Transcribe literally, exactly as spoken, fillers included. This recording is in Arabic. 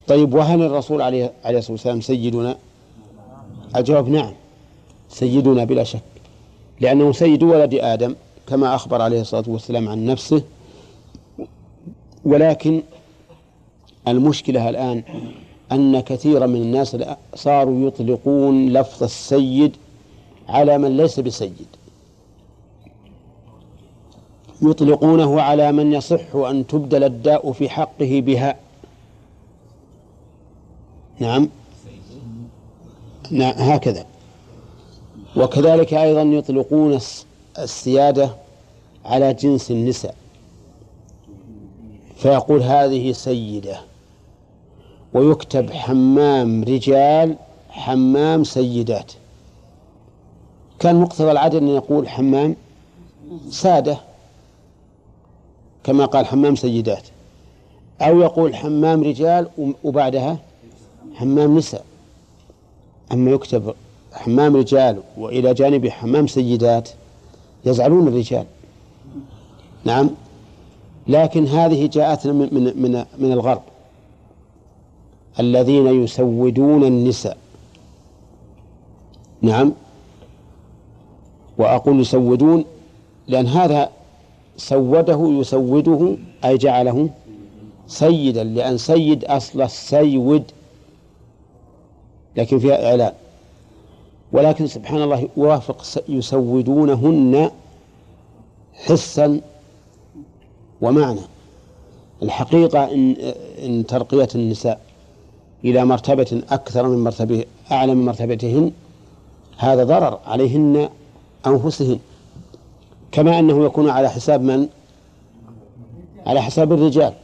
طيب، وهل الرسول عليه عليه الصلاة والسلام سيدنا؟ الجواب نعم، سيدنا بلا شك، لأنه سيد ولد آدم كما أخبر عليه الصلاة والسلام عن نفسه. ولكن المشكلة الآن أن كثيرا من الناس صاروا يطلقون لفظ السيد على من ليس بسيد، يطلقونه على من يصح أن تبدل الداء في حقه بها. نعم، نعم هكذا. وكذلك أيضا يطلقون السيادة على جنس النساء، فيقول هذه سيدة، ويكتب حمام رجال حمام سيدات. كان مقتضى العدد أن يقول حمام سادة كما قال حمام سيدات، أو يقول حمام رجال وبعدها حمام نساء. أما يكتب حمام رجال وإلى جانب حمام سيدات يزعلون الرجال. نعم، لكن هذه جاءتنا من, من, من, من الغرب الذين يسودون النساء. نعم، وأقول يسودون لأن هذا سوده يسوده أي جعله سيدا، لأن سيد أصل السيود لكن فيها إعلان. ولكن سبحان الله يوافق يسودونهن حسا ومعنى. الحقيقة إن, إن ترقية النساء إلى مرتبة أكثر من مرتبة أعلى من مرتبتهن هذا ضرر عليهن أنفسهن، كما أنه يكون على حساب من؟ على حساب الرجال.